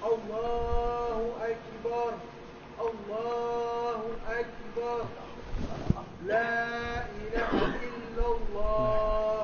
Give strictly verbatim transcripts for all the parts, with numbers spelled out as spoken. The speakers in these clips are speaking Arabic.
الله أكبر الله أكبر لا إله إلا الله.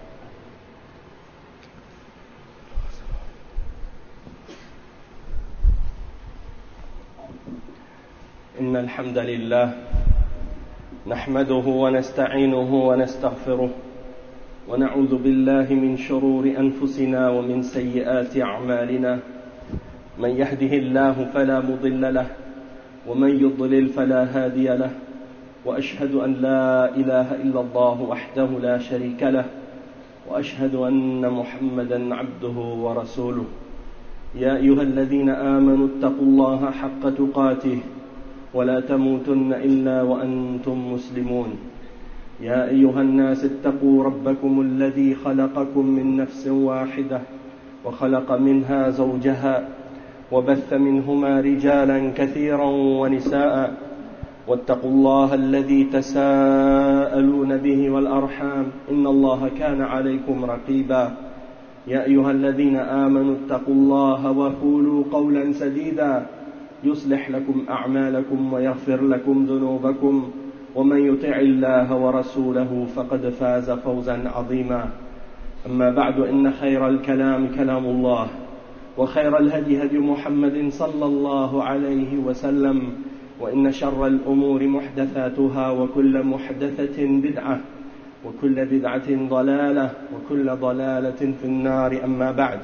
إن الحمد لله نحمده ونستعينه ونستغفره ونعوذ بالله من شرور أنفسنا ومن سيئات أعمالنا. من يهده الله فلا مضل له ومن يضلل فلا هادي له، وأشهد أن لا إله إلا الله وحده لا شريك له، وأشهد أن محمدا عبده ورسوله. يا أيها الذين آمنوا اتقوا الله حق تقاته ولا تموتن إلا وأنتم مسلمون. يا أيها الناس اتقوا ربكم الذي خلقكم من نفس واحدة وخلق منها زوجها وبث منهما رجالا كثيرا ونساء، واتقوا الله الذي تساءلون به والأرحام إن الله كان عليكم رقيبا. يا أيها الذين آمنوا اتقوا الله وقولوا قولا سديدا يصلح لكم أعمالكم ويغفر لكم ذنوبكم، ومن يطع الله ورسوله فقد فاز فوزا عظيما. أما بعد، إن خير الكلام كلام الله، وخير الهدي هدي محمد صلى الله عليه وسلم، وإن شر الأمور محدثاتها، وكل محدثة بدعة، وكل بدعة ضلالة، وكل ضلالة في النار. أما بعد،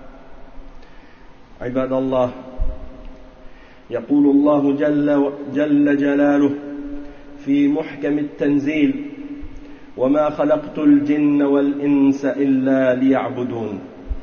عباد الله، يقول الله جل, جل جلاله في محكم التنزيل: وما خلقت الجن والإنس إلا ليعبدون.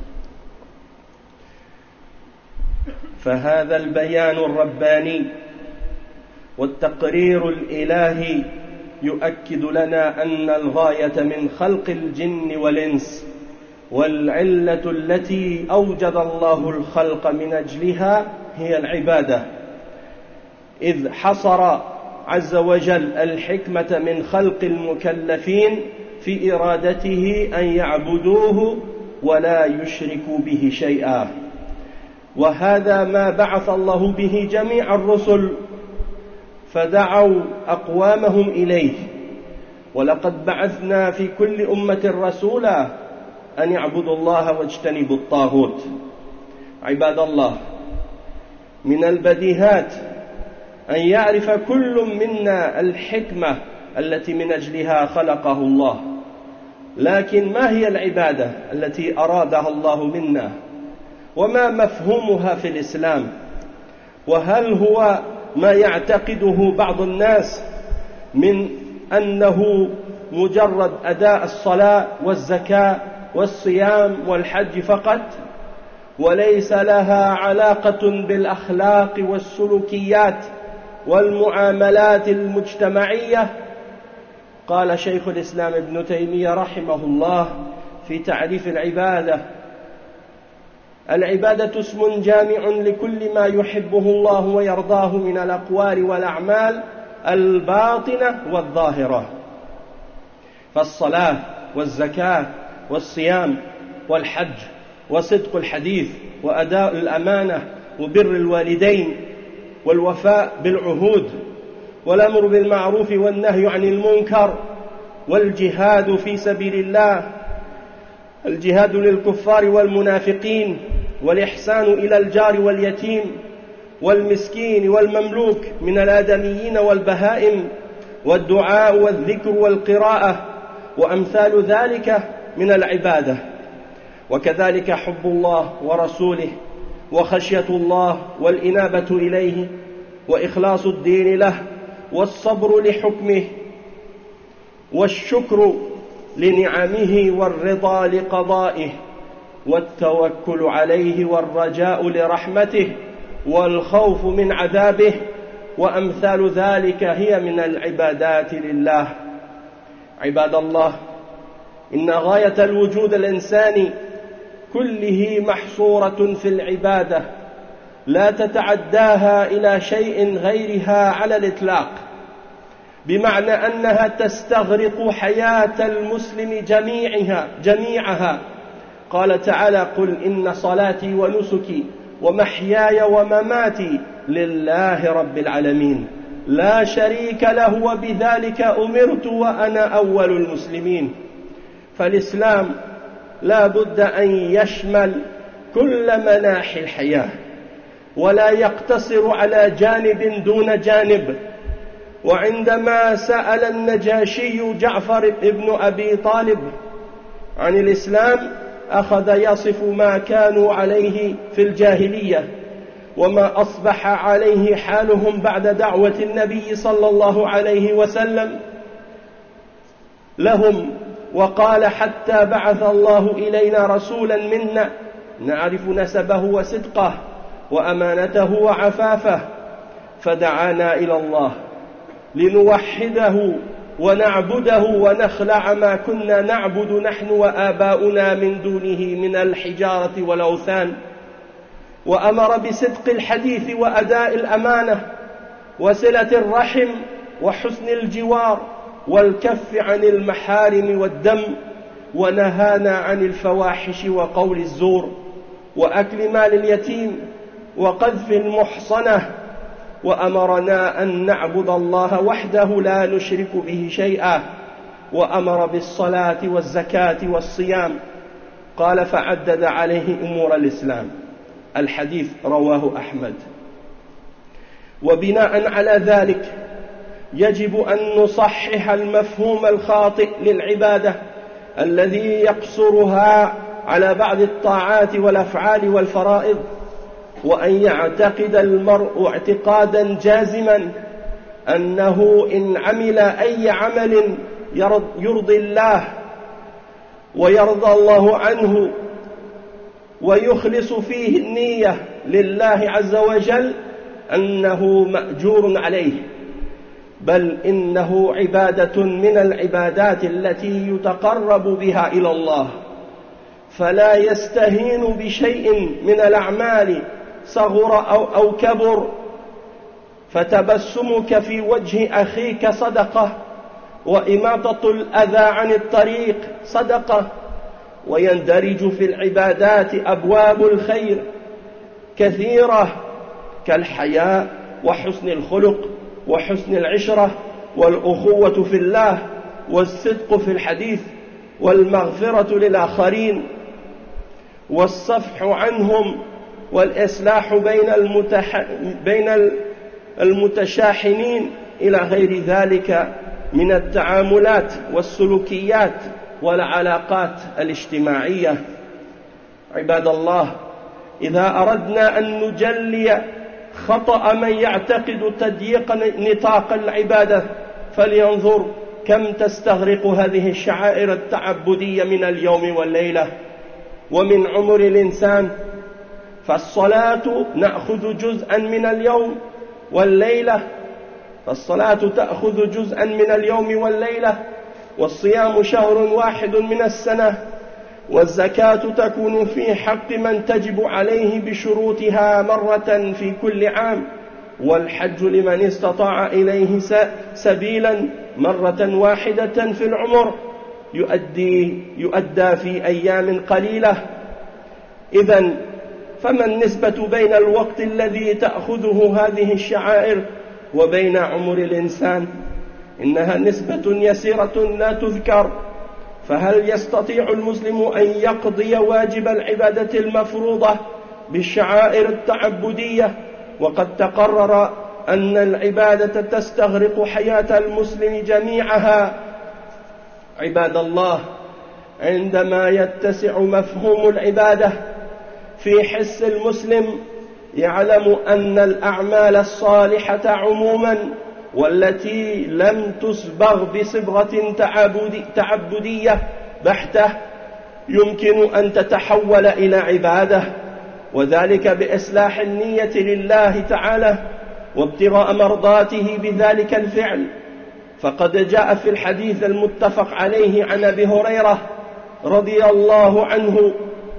فهذا البيان الرباني والتقرير الإلهي يؤكد لنا أن الغاية من خلق الجن والإنس والعلة التي أوجد الله الخلق من أجلها هي العبادة، إذ حصر عز وجل الحكمة من خلق المكلفين في إرادته أن يعبدوه ولا يشركوا به شيئا. وهذا ما بعث الله به جميع الرسل، فدعوا أقوامهم إليه. ولقد بعثنا في كل أمة رسولا أن يعبدوا الله واجتنبوا الطاغوت. عباد الله، من البديهات أن يعرف كل منا الحكمة التي من أجلها خلقه الله، لكن ما هي العبادة التي أرادها الله منا؟ وما مفهومها في الإسلام؟ وهل هو ما يعتقده بعض الناس من أنه مجرد أداء الصلاة والزكاة والصيام والحج فقط، وليس لها علاقة بالأخلاق والسلوكيات والمعاملات المجتمعية؟ قال شيخ الإسلام ابن تيمية رحمه الله في تعريف العبادة: العبادة اسم جامع لكل ما يحبه الله ويرضاه من الأقوال والأعمال الباطنة والظاهرة. فالصلاة والزكاة والصيام والحج وصدق الحديث وأداء الأمانة وبر الوالدين والوفاء بالعهود والأمر بالمعروف والنهي عن المنكر والجهاد في سبيل الله، الجهاد للكفار والمنافقين، والإحسان إلى الجار واليتيم والمسكين والمملوك من الآدميين والبهائم، والدعاء والذكر والقراءة وأمثال ذلك من العبادة. وكذلك حب الله ورسوله وخشية الله والإنابة إليه وإخلاص الدين له والصبر لحكمه والشكر لنعمه والرضا لقضائه والتوكل عليه والرجاء لرحمته والخوف من عذابه وأمثال ذلك هي من العبادات لله. عباد الله، إن غاية الوجود الإنساني كله محصورة في العبادة، لا تتعداها إلى شيء غيرها على الإطلاق، بمعنى أنها تستغرق حياة المسلم جميعها جميعها. قال تعالى: قل إن صلاتي ونسكي ومحياي ومماتي لله رب العالمين لا شريك له وبذلك أمرت وأنا أول المسلمين. فالإسلام لا بد أن يشمل كل مناحي الحياة ولا يقتصر على جانب دون جانب. وعندما سأل النجاشي جعفر بن أبي طالب عن الإسلام أخذ يصف ما كانوا عليه في الجاهلية وما أصبح عليه حالهم بعد دعوة النبي صلى الله عليه وسلم لهم، وقال حتى بعث الله إلينا رسولا منا نعرف نسبه وصدقه وأمانته وعفافه، فدعانا إلى الله لنوحده ونعبده ونخلع ما كنا نعبد نحن وآباؤنا من دونه من الحجارة والأوثان، وأمر بصدق الحديث وأداء الأمانة وصلة الرحم وحسن الجوار والكف عن المحارم والدم، ونهانا عن الفواحش وقول الزور وأكل مال اليتيم وقذف المحصنة، وأمرنا أن نعبد الله وحده لا نشرك به شيئا، وأمر بالصلاة والزكاة والصيام. قال فعدد عليه أمور الإسلام. الحديث رواه أحمد. وبناء على ذلك يجب أن نصحح المفهوم الخاطئ للعبادة الذي يقصرها على بعض الطاعات والأفعال والفرائض، وأن يعتقد المرء اعتقادا جازما أنه إن عمل أي عمل يرضي الله ويرضى الله عنه ويخلص فيه النية لله عز وجل أنه مأجور عليه، بل إنه عبادة من العبادات التي يتقرب بها إلى الله، فلا يستهين بشيء من الأعمال صغر أو, أو كبر. فتبسمك في وجه أخيك صدقة، وإماطة الأذى عن الطريق صدقة. ويندرج في العبادات أبواب الخير كثيرة كالحياء وحسن الخلق وحسن العشرة والأخوة في الله والصدق في الحديث والمغفرة للآخرين والصفح عنهم والإصلاح بين, المتح... بين المتشاحنين إلى غير ذلك من التعاملات والسلوكيات والعلاقات الاجتماعية. عباد الله، إذا أردنا أن نجلي خطأ من يعتقد تضييق نطاق العبادة فلينظر كم تستغرق هذه الشعائر التعبدية من اليوم والليلة ومن عمر الإنسان. فالصلاة نأخذ جزءا من اليوم والليلة فالصلاة تأخذ جزءا من اليوم والليلة والصيام شهر واحد من السنة، والزكاة تكون في حق من تجب عليه بشروطها مرة في كل عام، والحج لمن استطاع إليه سبيلا مرة واحدة في العمر يؤدي يؤدى في أيام قليلة. إذن فما النسبة بين الوقت الذي تأخذه هذه الشعائر وبين عمر الإنسان؟ إنها نسبة يسيرة لا تذكر. فهل يستطيع المسلم أن يقضي واجب العبادة المفروضة بالشعائر التعبدية وقد تقرر أن العبادة تستغرق حياة المسلم جميعها؟ عباد الله، عندما يتسع مفهوم العبادة في حس المسلم يعلم أن الأعمال الصالحة عموما والتي لم تسبغ بصبغة تعبدية بحتة يمكن أن تتحول إلى عبادة، وذلك بإصلاح النية لله تعالى وابتغاء مرضاته بذلك الفعل. فقد جاء في الحديث المتفق عليه عن أبي هريرة رضي الله عنه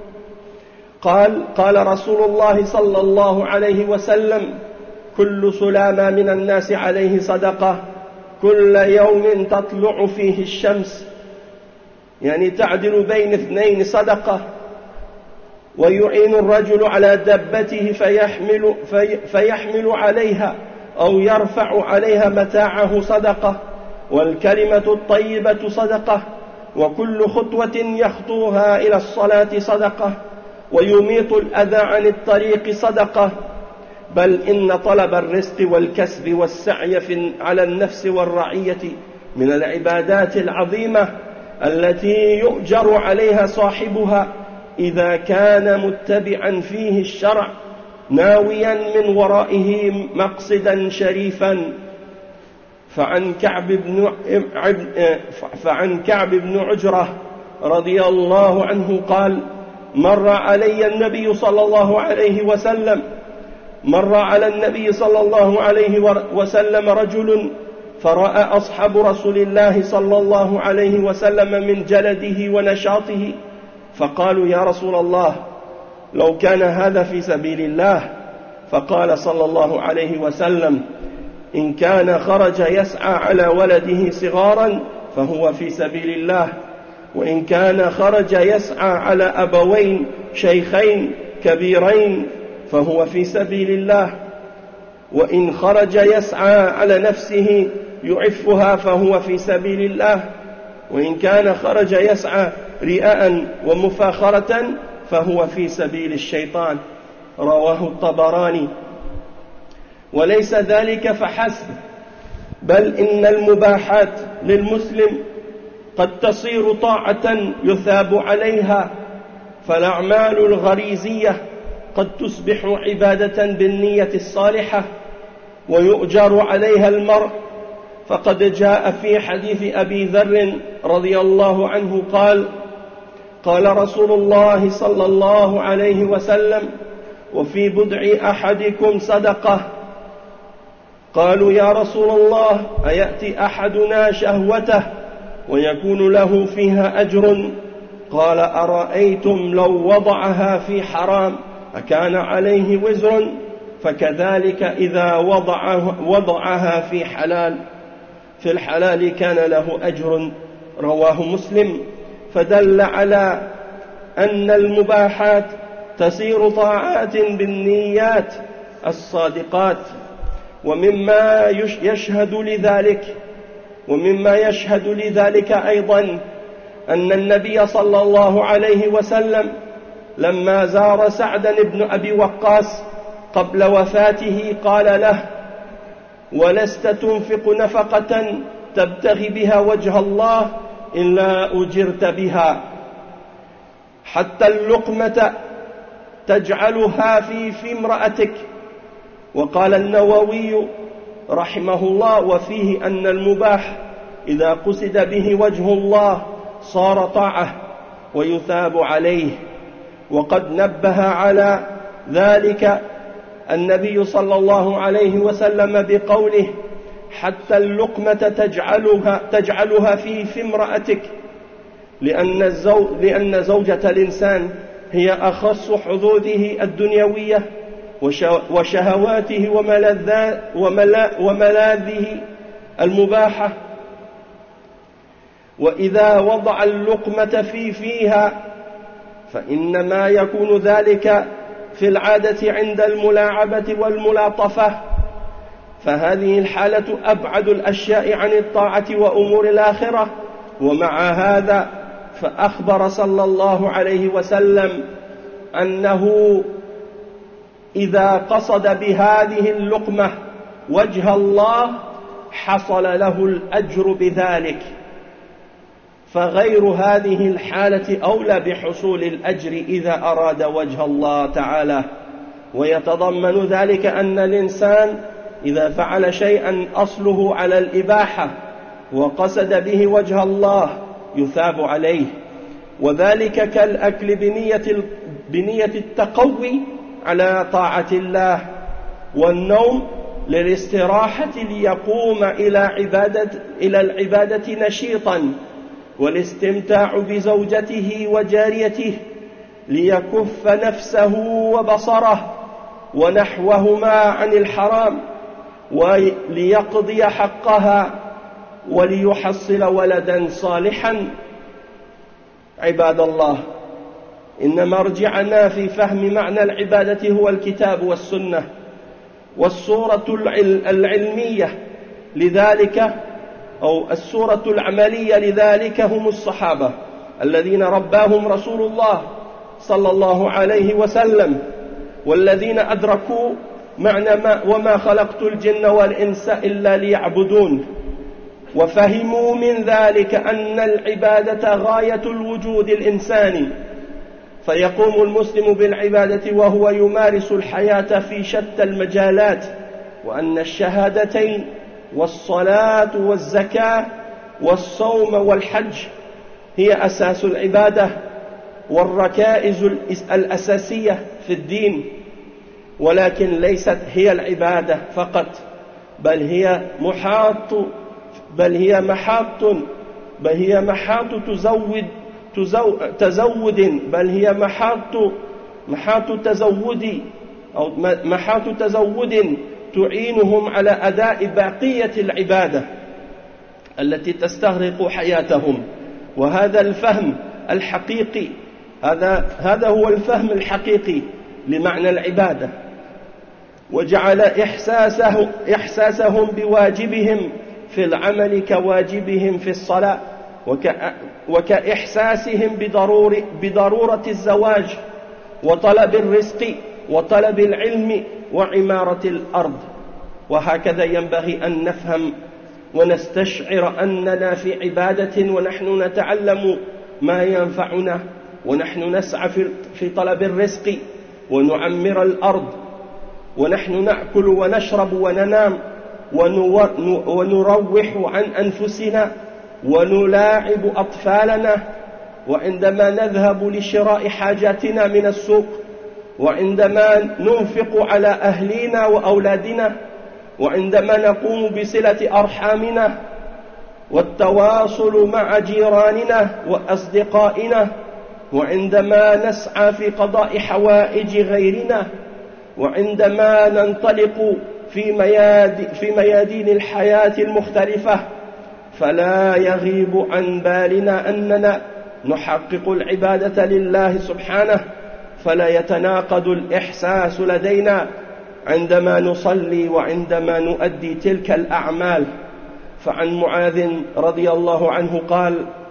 قال قال رسول الله صلى الله عليه وسلم: كل سلامة من الناس عليه صدقة كل يوم تطلع فيه الشمس، يعني تعدل بين اثنين صدقة. ويعين الرجل على دابته فيحمل, في فيحمل عليها أو يرفع عليها متاعه صدقة، والكلمة الطيبة صدقة، وكل خطوة يخطوها إلى الصلاة صدقة، ويميط الأذى عن الطريق صدقة. بل إن طلب الرزق والكسب والسعي في على النفس والرعية من العبادات العظيمة التي يؤجر عليها صاحبها إذا كان متبعا فيه الشرع ناويا من ورائه مقصدا شريفا. فعن كعب بن فعن كعب بن عجرة رضي الله عنه قال: مر علي النبي صلى الله عليه وسلم مر على النبي صلى الله عليه وسلم رجل فرأى أصحاب رسول الله صلى الله عليه وسلم من جلده ونشاطه، فقالوا: يا رسول الله، لو كان هذا في سبيل الله. فقال صلى الله عليه وسلم: إن كان خرج يسعى على ولده صغارا فهو في سبيل الله، وإن كان خرج يسعى على أبوين شيخين كبيرين فهو في سبيل الله، وإن خرج يسعى على نفسه يعفها فهو في سبيل الله، وإن كان خرج يسعى رياء ومفاخرة فهو في سبيل الشيطان. رواه الطبراني. وليس ذلك فحسب، بل إن المباحات للمسلم قد تصير طاعة يثاب عليها، فالأعمال الغريزية قد تصبح عبادة بالنية الصالحة ويؤجر عليها المرء. فقد جاء في حديث أبي ذر رضي الله عنه قال: قال رسول الله صلى الله عليه وسلم: وفي بدع أحدكم صدقة. قالوا: يا رسول الله، أيأتي أحدنا شهوته ويكون له فيها أجر؟ قال: أرأيتم لو وضعها في حرام أكان عليه وزر؟ فكذلك إذا وضعها, وضعها في حلال في الحلال كان له أجر. رواه مسلم. فدل على أن المباحات تسير طاعات بالنيات الصادقات. ومما يشهد لذلك ومما يشهد لذلك أيضا أن النبي صلى الله عليه وسلم لما زار سعدا بن أبي وقاص قبل وفاته قال له: ولست تنفق نفقة تبتغي بها وجه الله إلا أجرت بها، حتى اللقمة تجعلها في في امرأتك. وقال النووي رحمه الله: وفيه أن المباح إذا قصد به وجه الله صار طاعة ويثاب عليه. وقد نبه على ذلك النبي صلى الله عليه وسلم بقوله: حتى اللقمة تجعلها, تجعلها في في امرأتك، لأن, الزو لأن زوجة الإنسان هي أخص حظوظه الدنيوية وشهواته وملاذه المباحة. وإذا وضع اللقمة في فيها فإنما يكون ذلك في العادة عند الملاعبة والملاطفة، فهذه الحالة أبعد الأشياء عن الطاعة وأمور الآخرة. ومع هذا فأخبر صلى الله عليه وسلم أنه إذا قصد بهذه اللقمة وجه الله حصل له الأجر بذلك، فغير هذه الحالة أولى بحصول الأجر إذا أراد وجه الله تعالى. ويتضمن ذلك أن الإنسان إذا فعل شيئا أصله على الإباحة وقصد به وجه الله يثاب عليه، وذلك كالأكل بنية بنية التقوي على طاعة الله، والنوم للاستراحة ليقوم إلى عبادة إلى العبادة نشيطا، والاستمتاع بزوجته وجاريته ليكف نفسه وبصره ونحوهما عن الحرام وليقضي حقها وليحصل ولدا صالحا. عباد الله، إن مرجعنا في فهم معنى العبادة هو الكتاب والسنة والصورة العلمية لذلك أو الصورة العملية لذلك هم الصحابة الذين رباهم رسول الله صلى الله عليه وسلم، والذين أدركوا معنى ما وما خلقت الجن والإنس إلا ليعبدون، وفهموا من ذلك أن العبادة غاية الوجود الإنساني، فيقوم المسلم بالعبادة وهو يمارس الحياة في شتى المجالات، وأن الشهادتين والصلاة والزكاة والصوم والحج هي أساس العبادة والركائز الأساسية في الدين، ولكن ليست هي العبادة فقط، بل هي محاط بل هي محاط بل هي محاط تزود تزو تزود بل هي محاط محاط تزود أو محاط تزود تعينهم على أداء بقية العبادة التي تستغرق حياتهم. وهذا الفهم الحقيقي هذا هذا هو الفهم الحقيقي لمعنى العبادة، وجعل إحساسه إحساسهم بواجبهم في العمل كواجبهم في الصلاة، وكإحساسهم بضرور بضرورة الزواج وطلب الرزق وطلب العلم وعمارة الأرض. وهكذا ينبغي أن نفهم ونستشعر أننا في عبادة، ونحن نتعلم ما ينفعنا، ونحن نسعى في طلب الرزق ونعمر الأرض، ونحن نأكل ونشرب وننام ونروح عن أنفسنا ونلاعب أطفالنا، وعندما نذهب لشراء حاجاتنا من السوق، وعندما ننفق على أهلنا وأولادنا، وعندما نقوم بصلة أرحامنا والتواصل مع جيراننا وأصدقائنا، وعندما نسعى في قضاء حوائج غيرنا، وعندما ننطلق في ميادين, في ميادين الحياة المختلفة، فلا يغيب عن بالنا أننا نحقق العبادة لله سبحانه، فلا يتناقض الإحساس لدينا عندما نصلي وعندما نؤدي تلك الأعمال. فعن معاذ رضي الله عنه قال: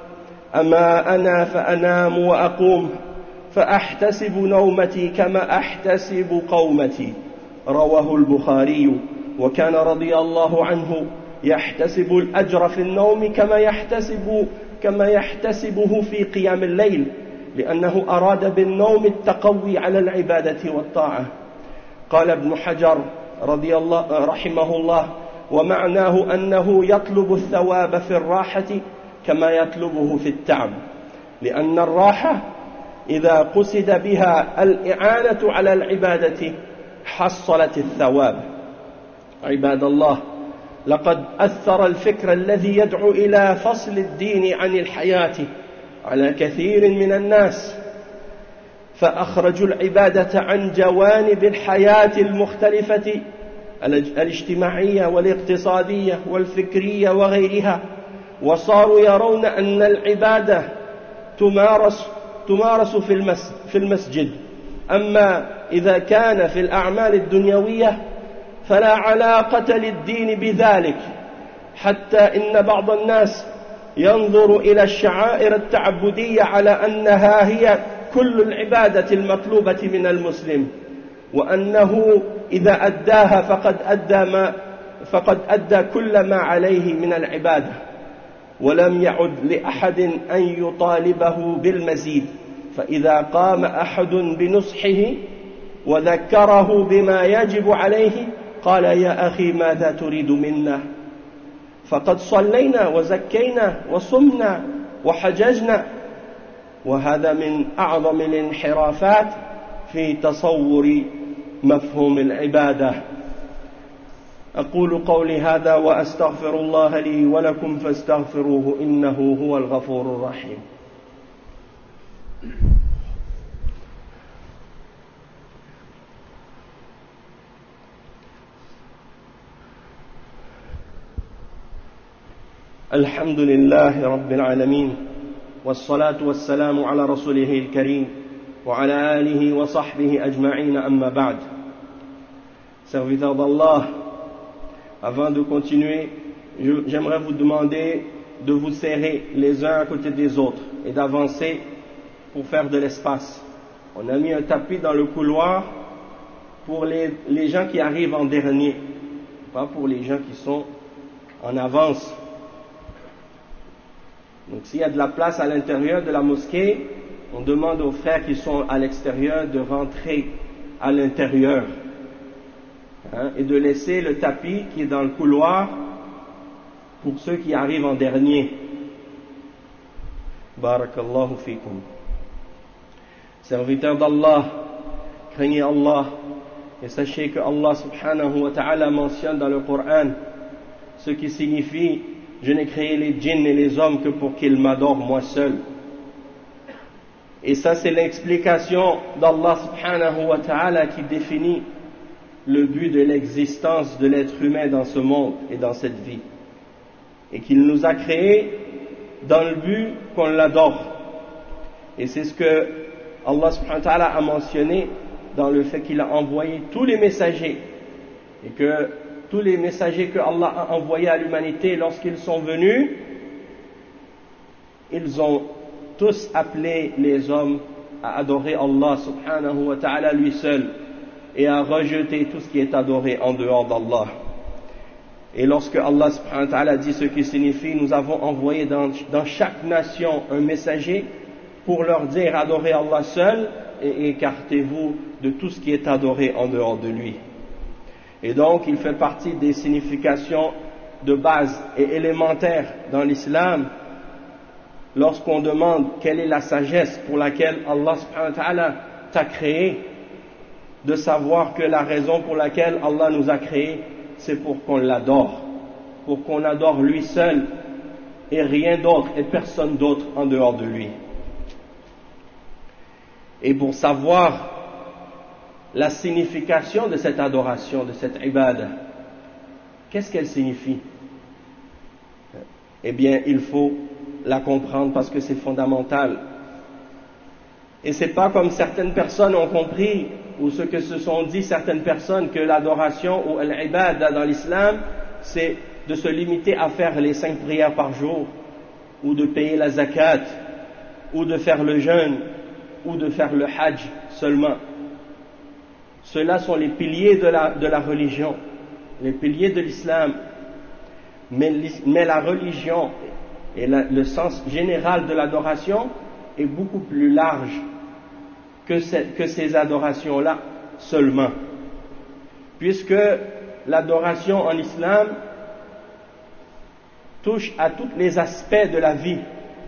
أما أنا فأنام وأقوم فأحتسب نومتي كما أحتسب قومتي، رواه البخاري. وكان رضي الله عنه يحتسب الأجر في النوم كما يحتسب كما يحتسبه في قيام الليل، لأنه أراد بالنوم التقوي على العبادة والطاعة. قال ابن حجر رضي الله رحمه الله: ومعناه أنه يطلب الثواب في الراحة كما يطلبه في التعب، لأن الراحة إذا قصد بها الإعانة على العبادة حصلت الثواب. عباد الله، لقد أثر الفكر الذي يدعو إلى فصل الدين عن الحياة على كثير من الناس، فأخرجوا العبادة عن جوانب الحياة المختلفة الاجتماعية والاقتصادية والفكرية وغيرها، وصاروا يرون أن العبادة تمارس تمارس في المسجد، أما إذا كان في الأعمال الدنيوية فلا علاقة للدين بذلك، حتى إن بعض الناس ينظر إلى الشعائر التعبدية على أنها هي كل العبادة المطلوبة من المسلم، وأنه إذا أداها فقد أدى ما فقد أدى كل ما عليه من العبادة، ولم يعد لأحد أن يطالبه بالمزيد. فإذا قام أحد بنصحه وذكره بما يجب عليه قال: يا أخي ماذا تريد منا؟ فقد صلينا وزكينا وصمنا وحججنا. وهذا من أعظم الانحرافات في تصور مفهوم العبادة. أقول قولي هذا وأستغفر الله لي ولكم فاستغفروه إنه هو الغفور الرحيم. الحمد لله رب العالمين، والصلاة والسلام على رسوله الكريم وعلى آله وصحبه أجمعين أما بعد. Serviteurs d'Allah, avant de continuer, j'aimerais vous demander de vous serrer les uns à côté des autres et d'avancer pour faire de l'espace. On a mis un tapis dans le couloir pour les, les gens qui arrivent en dernier, pas pour les gens qui sont en avance. Donc s'il y a de la place à l'intérieur de la mosquée, on demande aux frères qui sont à l'extérieur de rentrer à l'intérieur, hein, et de laisser le tapis qui est dans le couloir pour ceux qui arrivent en dernier. Barakallahu fikum. Serviteurs d'Allah, craignez Allah et sachez que Allah subhanahu wa ta'ala mentionne dans le Coran ce qui signifie « Je n'ai créé les djinns et les hommes que pour qu'ils m'adorent moi seul ». Et ça c'est l'explication d'Allah subhanahu wa ta'ala qui définit le but de l'existence de l'être humain dans ce monde et dans cette vie. Et qu'il nous a créés dans le but qu'on l'adore. Et c'est ce que Allah subhanahu wa ta'ala a mentionné dans le fait qu'il a envoyé tous les messagers. Et que tous les messagers que Allah a envoyés à l'humanité, lorsqu'ils sont venus, ils ont tous appelé les hommes à adorer Allah subhanahu wa ta'ala lui seul et à rejeter tout ce qui est adoré en dehors d'Allah. Et lorsque Allah subhanahu wa ta'ala dit ce qui signifie, nous avons envoyé dans, dans chaque nation un messager pour leur dire adorez Allah seul et écartez-vous de tout ce qui est adoré en dehors de lui. Et donc il fait partie des significations de base et élémentaires dans l'islam lorsqu'on demande quelle est la sagesse pour laquelle Allah subhanahu wa ta'ala t'a créé, de savoir que la raison pour laquelle Allah nous a créés, c'est pour qu'on l'adore, pour qu'on adore lui seul et rien d'autre et personne d'autre en dehors de lui. Et pour savoir la signification de cette adoration, de cette ibadah, qu'est-ce qu'elle signifie? Eh bien, il faut la comprendre parce que c'est fondamental. Et c'est pas comme certaines personnes ont compris, ou ce que se sont dit certaines personnes, que l'adoration ou l'ibadah dans l'islam, c'est de se limiter à faire les cinq prières par jour, ou de payer la zakat, ou de faire le jeûne, ou de faire le hajj seulement. Ceux-là sont les piliers de la, de la religion, les piliers de l'islam. Mais, mais la religion et la, le sens général de l'adoration est beaucoup plus large que, ces, que ces adorations-là seulement. Puisque l'adoration en islam touche à tous les aspects de la vie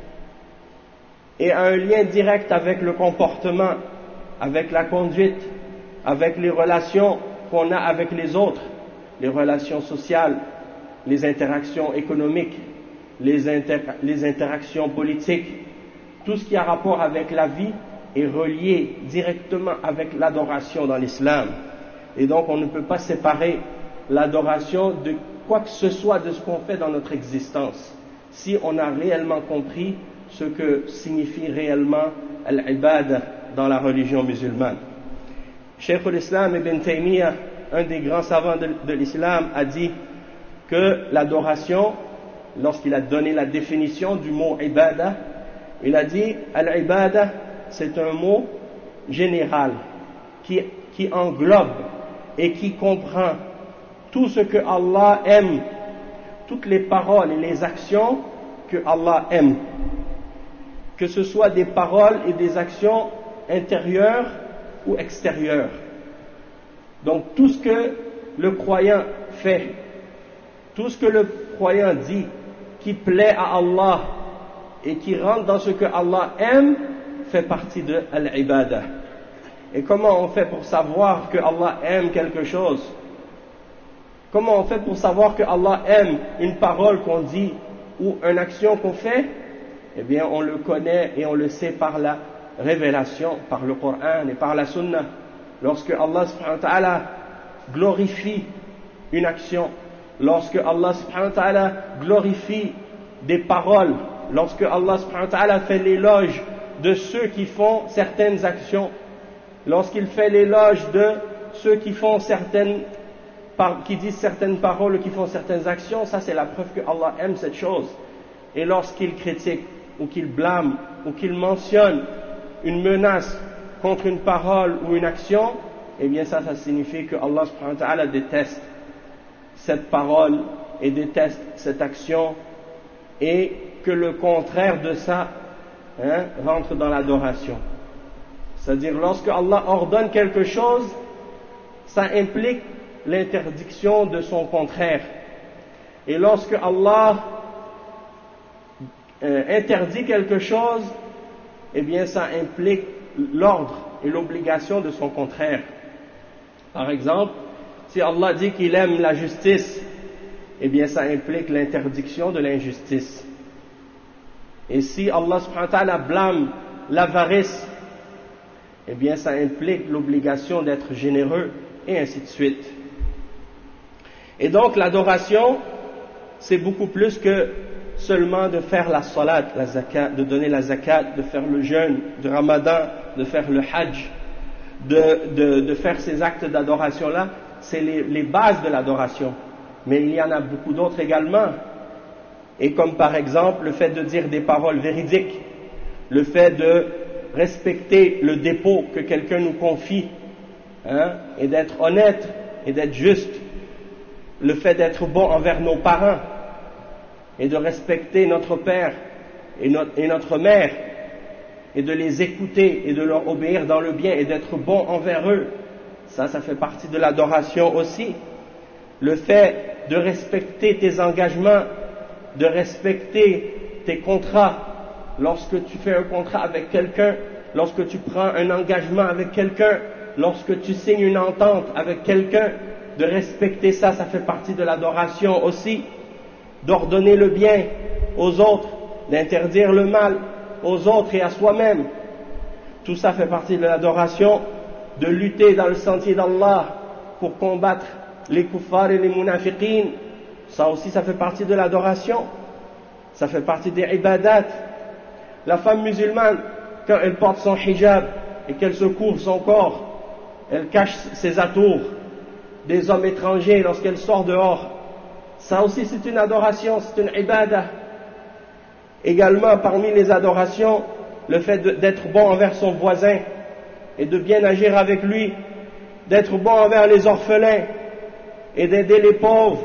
et a un lien direct avec le comportement, avec la conduite, avec les relations qu'on a avec les autres, les relations sociales, les interactions économiques, les, inter les interactions politiques, tout ce qui a rapport avec la vie est relié directement avec l'adoration dans l'islam. Et donc on ne peut pas séparer l'adoration de quoi que ce soit de ce qu'on fait dans notre existence, si on a réellement compris ce que signifie réellement l'ibadah dans la religion musulmane. Cheikh al-Islam Ibn Taymiyyah, un des grands savants de, de l'islam, a dit que l'adoration, lorsqu'il a donné la définition du mot ibadah, il a dit al-ibadah, c'est un mot général qui, qui englobe et qui comprend tout ce que Allah aime, toutes les paroles et les actions que Allah aime, que ce soit des paroles et des actions intérieures ou extérieures. Donc tout ce que le croyant fait, tout ce que le croyant dit qui plaît à Allah et qui rentre dans ce que Allah aime fait partie de l'ibadah. Et comment on fait pour savoir que Allah aime quelque chose? Comment on fait pour savoir que Allah aime une parole qu'on dit ou une action qu'on fait? Eh bien, on le connaît et on le sait par la révélation, par le Coran et par la Sunna. Lorsque Allah subhanahu wa ta'ala glorifie une action, lorsque Allah subhanahu wa ta'ala glorifie des paroles, lorsque Allah subhanahu wa ta'ala fait l'éloge de ceux qui font certaines actions, lorsqu'il fait l'éloge de ceux qui font certaines, qui disent certaines paroles ou qui font certaines actions, ça c'est la preuve que Allah aime cette chose. Et lorsqu'il critique ou qu'il blâme ou qu'il mentionne une menace contre une parole ou une action, eh bien ça, ça signifie que Allah subhanahu wa ta'ala déteste cette parole et déteste cette action, et que le contraire de ça hein, rentre dans l'adoration. C'est-à-dire lorsque Allah ordonne quelque chose, ça implique l'interdiction de son contraire. Et lorsque Allah euh, interdit quelque chose, eh bien ça implique l'ordre et l'obligation de son contraire. Par exemple, si Allah dit qu'il aime la justice, eh bien ça implique l'interdiction de l'injustice. Et si Allah subhanahu wa ta'ala blâme l'avarice, eh bien ça implique l'obligation d'être généreux, et ainsi de suite. Et donc l'adoration, c'est beaucoup plus que seulement de faire la salat, la zakat, de donner la zakat, de faire le jeûne, du ramadan, de faire le hajj, de, de, de faire ces actes d'adoration-là, c'est les, les bases de l'adoration. Mais il y en a beaucoup d'autres également. Et comme par exemple le fait de dire des paroles véridiques, le fait de respecter le dépôt que quelqu'un nous confie, hein, et d'être honnête et d'être juste, le fait d'être bon envers nos parents et de respecter notre père et notre, et notre mère et de les écouter et de leur obéir dans le bien et d'être bon envers eux, ça, ça fait partie de l'adoration aussi. Le fait de respecter tes engagements, de respecter tes contrats, lorsque tu fais un contrat avec quelqu'un, lorsque tu prends un engagement avec quelqu'un, lorsque tu signes une entente avec quelqu'un, de respecter ça, ça fait partie de l'adoration aussi. D'ordonner le bien aux autres, d'interdire le mal aux autres et à soi-même. Tout ça fait partie de l'adoration. De lutter dans le sentier d'Allah pour combattre les kuffars et les munafiqines, ça aussi ça fait partie de l'adoration. Ça fait partie des ibadat. La femme musulmane, quand elle porte son hijab et qu'elle se couvre son corps, elle cache ses atours des hommes étrangers lorsqu'elle sort dehors. Ça aussi c'est une adoration, c'est une ibadah. Également parmi les adorations, le fait d'être bon envers son voisin et de bien agir avec lui, d'être bon envers les orphelins et d'aider les pauvres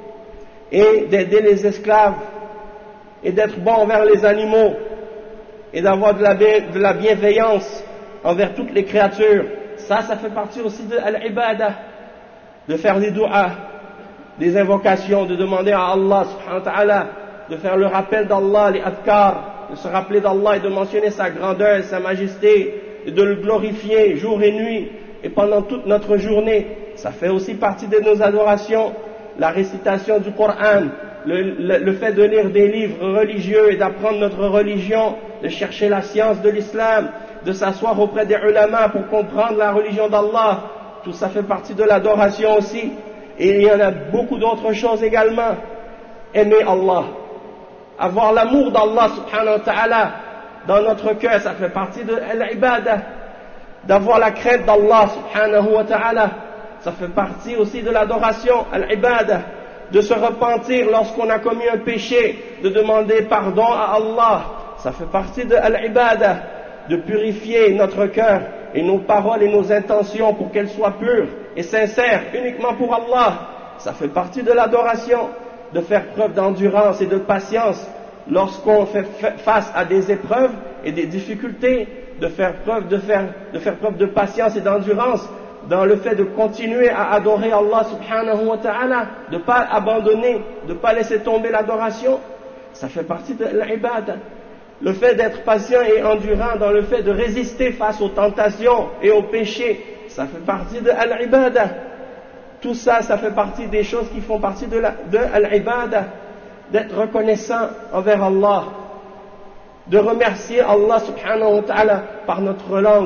et d'aider les esclaves et d'être bon envers les animaux et d'avoir de la, de la bienveillance envers toutes les créatures. Ça, ça fait partie aussi de l'ibadah, de faire des du'as, des invocations, de demander à Allah subhanahu wa ta'ala, de faire le rappel d'Allah, les adhkar, de se rappeler d'Allah et de mentionner sa grandeur et sa majesté, et de le glorifier jour et nuit et pendant toute notre journée. Ça fait aussi partie de nos adorations. La récitation du Coran, le, le, le fait de lire des livres religieux et d'apprendre notre religion, de chercher la science de l'islam, de s'asseoir auprès des ulama pour comprendre la religion d'Allah, tout ça fait partie de l'adoration aussi. Et il y en a beaucoup d'autres choses également. Aimer Allah, avoir l'amour d'Allah subhanahu wa ta'ala dans notre cœur, ça fait partie de l'ibadah. D'avoir la crainte d'Allah subhanahu wa ta'ala, ça fait partie aussi de l'adoration, l'ibadah. De se repentir lorsqu'on a commis un péché, de demander pardon à Allah, ça fait partie de l'ibadah. De purifier notre cœur et nos paroles et nos intentions pour qu'elles soient pures et sincères uniquement pour Allah, ça fait partie de l'adoration. De faire preuve d'endurance et de patience lorsqu'on fait face à des épreuves et des difficultés, de faire preuve de faire de faire preuve de patience et d'endurance dans le fait de continuer à adorer Allah subhanahu wa ta'ala, de ne pas abandonner, de ne pas laisser tomber l'adoration, ça fait partie de l'ibadah. Le fait d'être patient et endurant dans le fait de résister face aux tentations et aux péchés, ça fait partie de l'ibadah. Tout ça, ça fait partie des choses qui font partie de, la, de l'ibadah, d'être reconnaissant envers Allah, de remercier Allah subhanahu wa ta'ala par notre langue,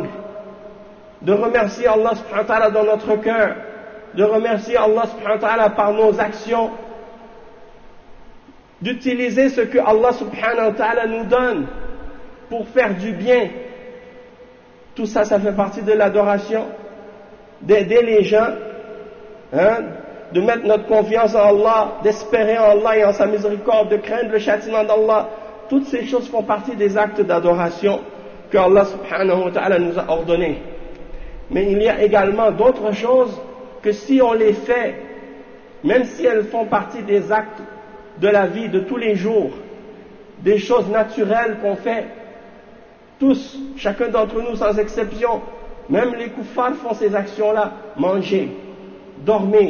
de remercier Allah subhanahu wa ta'ala dans notre cœur, de remercier Allah subhanahu wa ta'ala par nos actions, d'utiliser ce que Allah subhanahu wa ta'ala nous donne pour faire du bien. Tout ça, ça fait partie de l'adoration. D'aider les gens, hein, de mettre notre confiance en Allah, d'espérer en Allah et en sa miséricorde, de craindre le châtiment d'Allah. Toutes ces choses font partie des actes d'adoration que Allah subhanahu wa ta'ala nous a ordonnés. Mais il y a également d'autres choses que si on les fait, même si elles font partie des actes de la vie de tous les jours, des choses naturelles qu'on fait, tous, chacun d'entre nous sans exception, même les kuffars font ces actions-là, manger, dormir,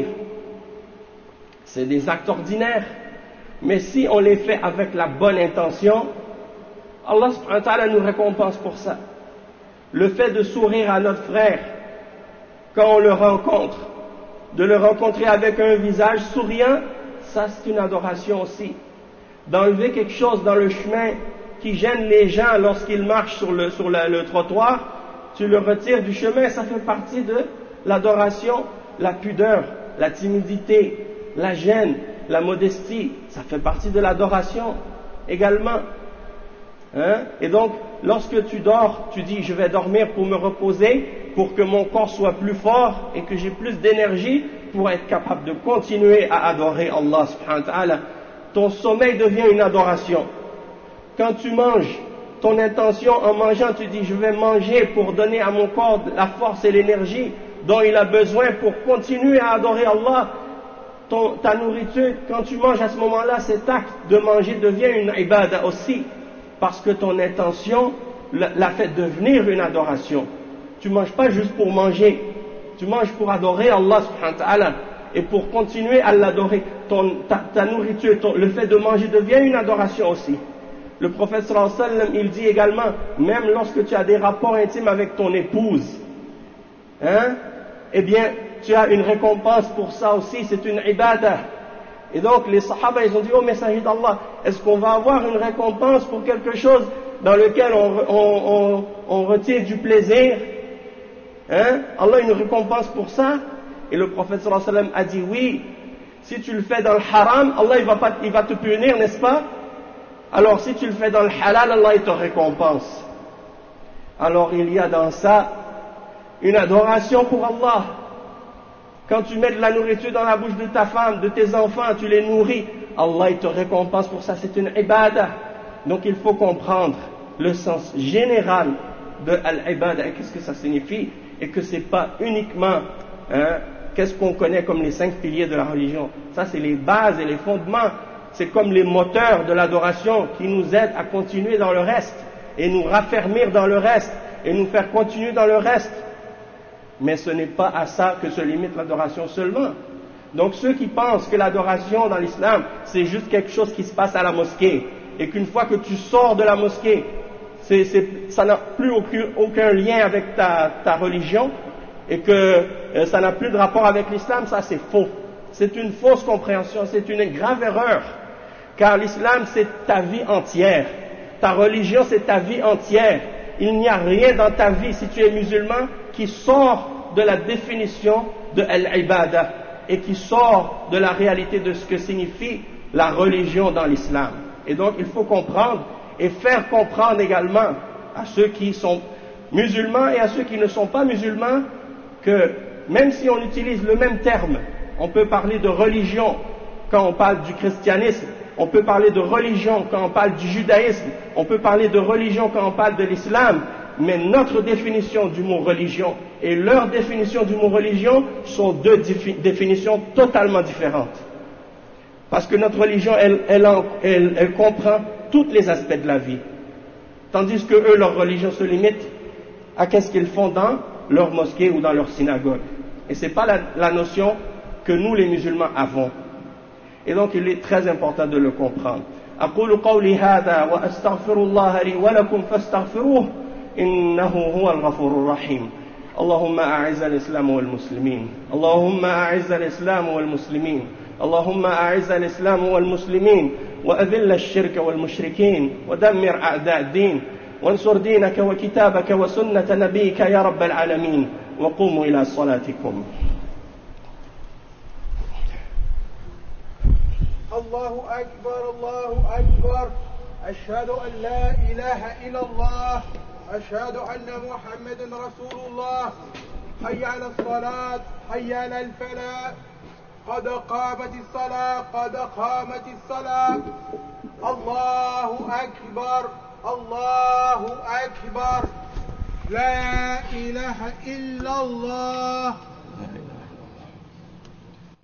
c'est des actes ordinaires, mais si on les fait avec la bonne intention, Allah subhanahu wa ta'ala nous récompense pour ça. Le fait de sourire à notre frère quand on le rencontre, de le rencontrer avec un visage souriant, ça c'est une adoration aussi. D'enlever quelque chose dans le chemin qui gêne les gens lorsqu'ils marchent sur le, sur la, le trottoir, tu le retires du chemin, ça fait partie de l'adoration, la pudeur, la timidité, la gêne, la modestie, ça fait partie de l'adoration également. Hein? Et donc, lorsque tu dors, tu dis je vais dormir pour me reposer, pour que mon corps soit plus fort et que j'ai plus d'énergie pour être capable de continuer à adorer Allah subhanahu wa ta'ala. Ton sommeil devient une adoration. Quand tu manges, ton intention en mangeant, tu dis je vais manger pour donner à mon corps la force et l'énergie dont il a besoin pour continuer à adorer Allah. Ton, ta nourriture, quand tu manges à ce moment-là, cet acte de manger devient une ibadah aussi, parce que ton intention l'a fait devenir une adoration. Tu ne manges pas juste pour manger, tu manges pour adorer Allah subhanahu wa ta'ala et pour continuer à l'adorer. Ton, ta, ta nourriture, ton, le fait de manger devient une adoration aussi. Le prophète sallallahu alayhi wa sallam, il dit également, même lorsque tu as des rapports intimes avec ton épouse, hein, eh bien, tu as une récompense pour ça aussi, c'est une ibadah. Et donc, les sahaba, ils ont dit, oh messager d'Allah, est-ce qu'on va avoir une récompense pour quelque chose dans lequel on, on, on, on retire du plaisir? Hein? Allah a une récompense pour ça? Et le prophète sallallahu alayhi wa sallam a dit oui, si tu le fais dans le haram, Allah il va, pas, il va te punir, n'est-ce pas? Alors si tu le fais dans le halal, Allah il te récompense. Alors il y a dans ça une adoration pour Allah. Quand tu mets de la nourriture dans la bouche de ta femme, de tes enfants, tu les nourris, Allah il te récompense pour ça, c'est une ibadah. Donc il faut comprendre le sens général de al-ibadah et qu'est-ce que ça signifie, et que c'est pas uniquement hein, qu'est-ce qu'on connaît comme les cinq piliers de la religion. Ça c'est les bases et les fondements, c'est comme les moteurs de l'adoration qui nous aident à continuer dans le reste et nous raffermir dans le reste et nous faire continuer dans le reste. Mais ce n'est pas à ça que se limite l'adoration seulement. Donc ceux qui pensent que l'adoration dans l'islam c'est juste quelque chose qui se passe à la mosquée et qu'une fois que tu sors de la mosquée c'est, c'est, ça n'a plus aucun, aucun lien avec ta, ta religion et que euh, ça n'a plus de rapport avec l'islam, ça c'est faux. C'est une fausse compréhension, c'est une grave erreur. Car l'islam c'est ta vie entière. Ta religion c'est ta vie entière. Il n'y a rien dans ta vie si tu es musulman qui sort de la définition de al-ibadah et qui sort de la réalité de ce que signifie la religion dans l'islam. Et donc il faut comprendre et faire comprendre également à ceux qui sont musulmans et à ceux qui ne sont pas musulmans que même si on utilise le même terme, on peut parler de religion quand on parle du christianisme, on peut parler de religion quand on parle du judaïsme, on peut parler de religion quand on parle de l'islam, mais notre définition du mot religion et leur définition du mot religion sont deux défi- définitions totalement différentes. Parce que notre religion, elle, elle, elle, elle comprend tous les aspects de la vie. Tandis que eux, leur religion se limite à qu'est-ce qu'ils font dans leur mosquée ou dans leur synagogue. Et ce n'est pas la, la notion que nous, les musulmans, avons. Et donc, il est très important de le comprendre. أقول قولي هذا وأستغفر الله لي ولكم فاستغفروه إنه هو الغفور الرحيم. اللهم أعز الإسلام والمسلمين. اللهم أعز الإسلام والمسلمين. اللهم أعز الإسلام والمسلمين وأذل الشرك والمشركين ودمر أعداء الدين وانصر دينك وكتابك وسنة نبيك يا رب العالمين وقوموا إلى صلاتكم. الله أكبر الله أكبر أشهد أن لا إله إلا الله أشهد أن محمدا رسول الله حي على الصلاة حي على الفلاح قد قامت الصلاة قد قامت الصلاة الله أكبر الله أكبر لا إله إلا الله